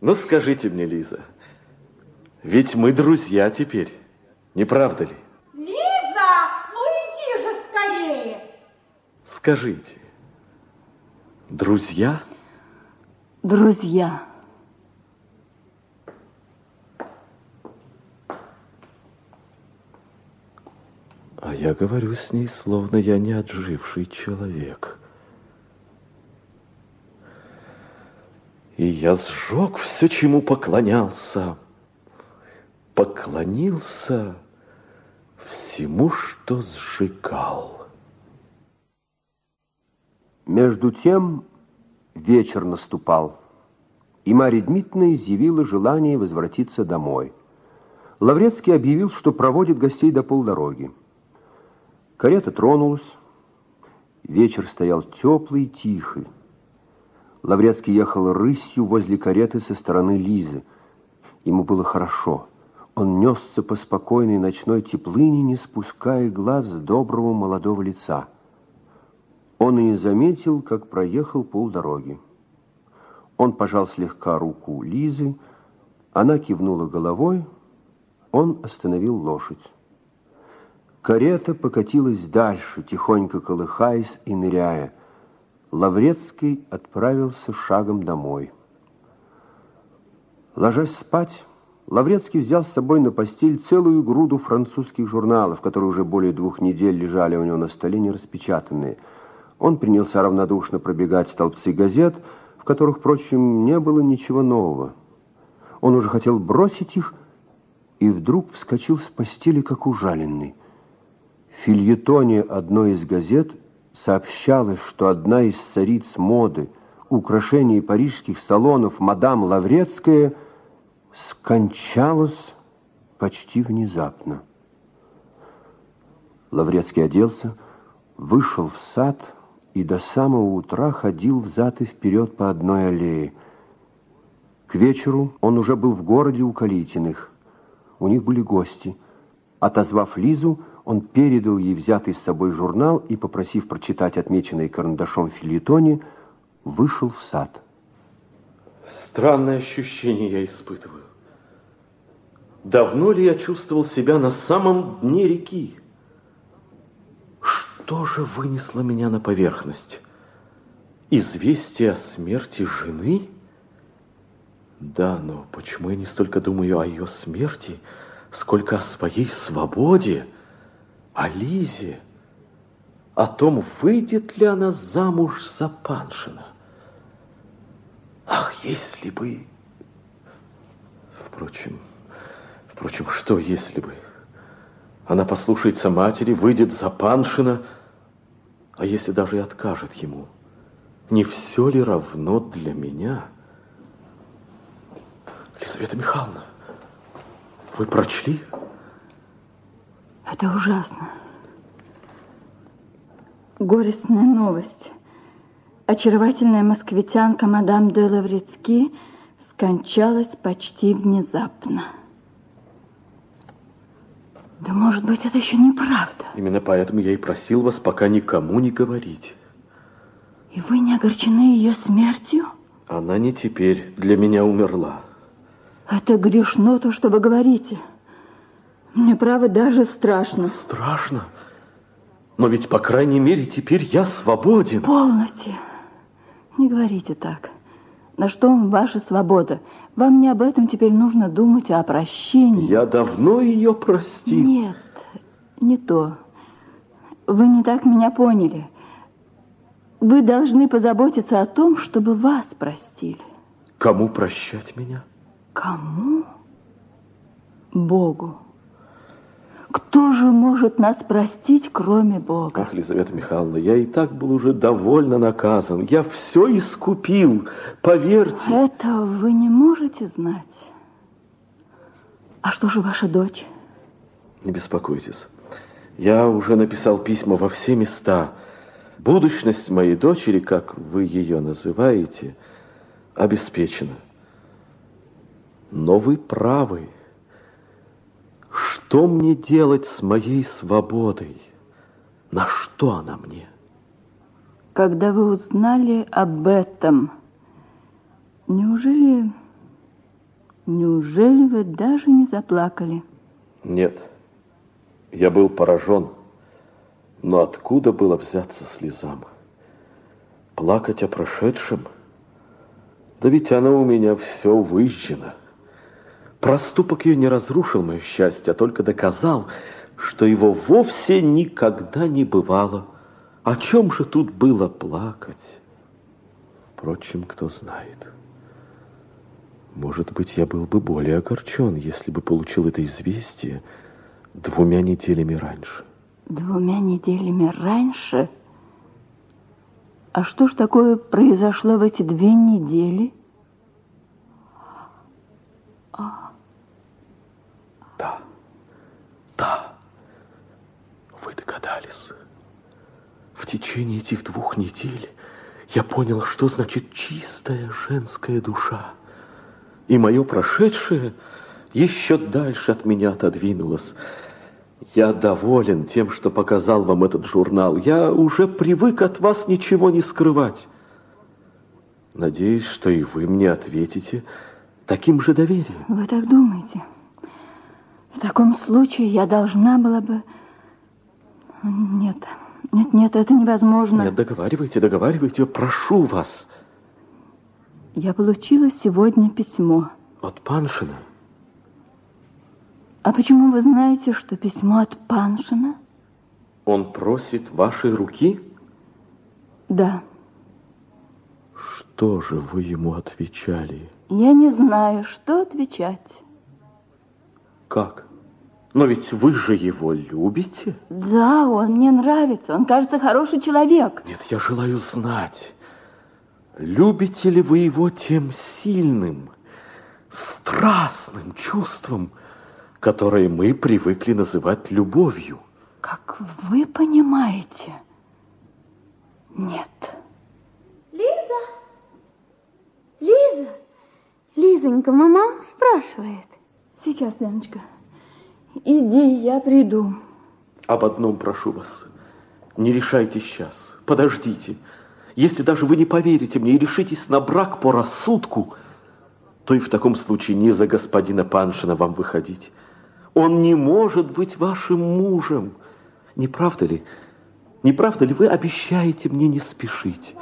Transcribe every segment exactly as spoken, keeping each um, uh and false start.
Ну, скажите мне, Лиза, ведь мы друзья теперь, не правда ли? Лиза, ну иди же скорее. Скажите, друзья? Друзья. А я говорю с ней, словно я не отживший человек. И я сжег все, чему поклонялся. Поклонился всему, что сжигал. Между тем вечер наступал, и Марья Дмитриевна изъявила желание возвратиться домой. Лаврецкий объявил, что проводит гостей до полдороги. Карета тронулась. Вечер стоял теплый и тихий. Лаврецкий ехал рысью возле кареты со стороны Лизы. Ему было хорошо. Он несся по спокойной ночной теплыне, не спуская глаз с доброго молодого лица. Он и не заметил, как проехал полдороги. Он пожал слегка руку Лизы, она кивнула головой, он остановил лошадь. Карета покатилась дальше, тихонько колыхаясь и ныряя. Лаврецкий отправился шагом домой. Ложась спать, Лаврецкий взял с собой на постель целую груду французских журналов, которые уже более двух недель лежали у него на столе нераспечатанные. Он принялся равнодушно пробегать столбцы газет, в которых, впрочем, не было ничего нового. Он уже хотел бросить их, и вдруг вскочил с постели, как ужаленный. В фельетоне одной из газет сообщалось, что одна из цариц моды, украшений парижских салонов, мадам Лаврецкая, скончалась почти внезапно. Лаврецкий оделся, вышел в сад и до самого утра ходил взад и вперед по одной аллее. К вечеру он уже был в городе у Калитиных. У них были гости. Отозвав Лизу, он передал ей взятый с собой журнал и, попросив прочитать отмеченный карандашом в фельетоне, вышел в сад. Странное ощущение я испытываю. Давно ли я чувствовал себя на самом дне реки? Что же вынесло меня на поверхность? Известие о смерти жены? Да, но почему я не столько думаю о ее смерти, сколько о своей свободе, о Лизе, о том, выйдет ли она замуж за Паншина? Ах, если бы... Впрочем, впрочем, что если бы? Она послушается матери, выйдет за Паншина, а если даже и откажет ему? Не все ли равно для меня? Лизавета Михайловна, вы прочли? Это ужасно. Горестная новость. Очаровательная москвитянка мадам де Лаврецки скончалась почти внезапно. Да, может быть, это еще неправда. Именно поэтому я и просил вас пока никому не говорить. И вы не огорчены ее смертью? Она не теперь для меня умерла. Это грешно то, что вы говорите. Мне, право, даже страшно. Страшно? Но ведь, по крайней мере, теперь я свободен. Полноте. Не говорите так. На что вам ваша свобода? Вам не об этом теперь нужно думать, а о прощении. Я давно ее простил. Нет, не то. Вы не так меня поняли. Вы должны позаботиться о том, чтобы вас простили. Кому прощать меня? Кому? Богу. Кто же может нас простить, кроме Бога? Ах, Лизавета Михайловна, я и так был уже довольно наказан. Я все искупил, поверьте. Этого вы не можете знать. А что же ваша дочь? Не беспокойтесь. Я уже написал письма во все места. Будущность моей дочери, как вы ее называете, обеспечена. Но вы правы. Что мне делать с моей свободой? На что она мне? Когда вы узнали об этом, неужели Неужели вы даже не заплакали? Нет, я был поражен. Но откуда было взяться слезам? Плакать о прошедшем? Да ведь оно у меня все выжжено. Проступок ее не разрушил мое счастье, а только доказал, что его вовсе никогда не бывало. О чем же тут было плакать? Впрочем, кто знает. Может быть, я был бы более огорчен, если бы получил это известие двумя неделями раньше. Двумя неделями раньше? А что ж такое произошло в эти две недели? А... Да, да, вы догадались. В течение этих двух недель я понял, что значит чистая женская душа. И мое прошедшее еще дальше от меня отодвинулось. Я доволен тем, что показал вам этот журнал. Я уже привык от вас ничего не скрывать. Надеюсь, что и вы мне ответите таким же доверием. Вы так думаете? В таком случае я должна была бы... Нет, нет, нет, это невозможно. Нет, договаривайте, договаривайте, прошу вас. Я получила сегодня письмо. От Паншина? А почему вы знаете, что письмо от Паншина? Он просит вашей руки? Да. Что же вы ему отвечали? Я не знаю, что отвечать. Как? Но ведь вы же его любите? Да, он мне нравится. Он, кажется, хороший человек. Нет, я желаю знать, любите ли вы его тем сильным, страстным чувством, которое мы привыкли называть любовью? Как вы понимаете? Нет. Лиза? Лиза? Лизонька, мама спрашивает. Сейчас, Леночка. Иди, я приду. Об одном прошу вас. Не решайтесь сейчас. Подождите. Если даже вы не поверите мне и решитесь на брак по рассудку, то и в таком случае не за господина Паншина вам выходить. Он не может быть вашим мужем. Не правда ли? Не правда ли вы обещаете мне не спешить?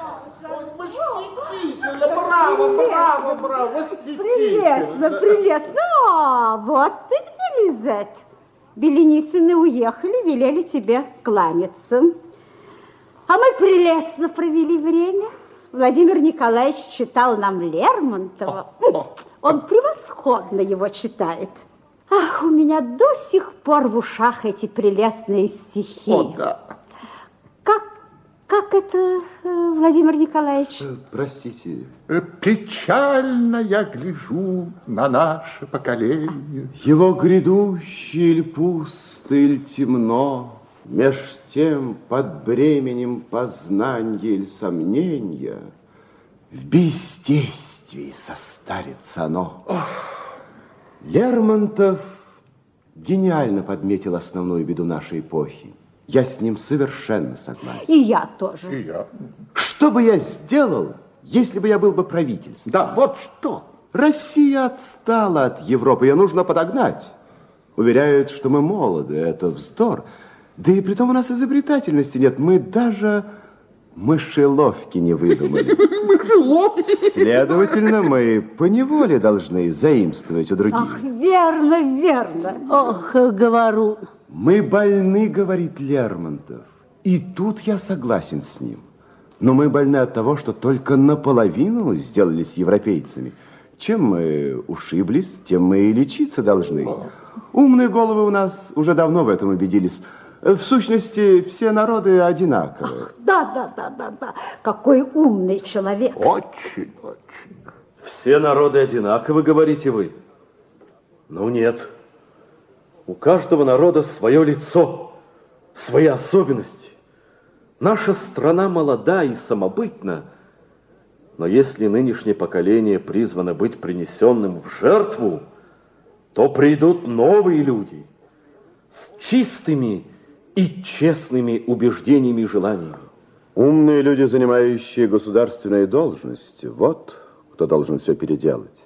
Браво, браво, браво, восхитительно. Прелестно, прелестно. О, вот ты где, Лизет. Беленицыны уехали, велели тебе кланяться. А мы прелестно провели время. Владимир Николаевич читал нам Лермонтова. Он превосходно его читает. Ах, у меня до сих пор в ушах эти прелестные стихи. О, да. Как, как это, Владимир Николаевич? Простите. Печально я гляжу на наше поколение. Его грядущий иль пусто, иль темно, меж тем под бременем познанья иль сомнения в бездействии состарится оно. Ох. Лермонтов гениально подметил основную беду нашей эпохи. Я с ним совершенно согласен. И я тоже. И я. Что бы я сделал, если бы я был бы правительством? Да, вот что. Россия отстала от Европы, ее нужно подогнать. Уверяют, что мы молоды, это вздор. Да и притом у нас изобретательности нет. Мы даже мышеловки не выдумали. Мышеловки? Следовательно, мы поневоле должны заимствовать у других. Ах, верно, верно. Ох, говорю. Мы больны, говорит Лермонтов. И тут я согласен с ним. Но мы больны от того, что только наполовину сделались европейцами. Чем мы ушиблись, тем мы и лечиться должны. Умные головы у нас уже давно в этом убедились. В сущности, все народы одинаковые. Ах, да, да, да, да, да. Какой умный человек. Очень, очень. Все народы одинаковы, говорите вы? Ну нет. У каждого народа свое лицо, свои особенности. Наша страна молода и самобытна, но если нынешнее поколение призвано быть принесенным в жертву, то придут новые люди с чистыми и честными убеждениями и желаниями. Умные люди, занимающие государственные должности, вот кто должен все переделать.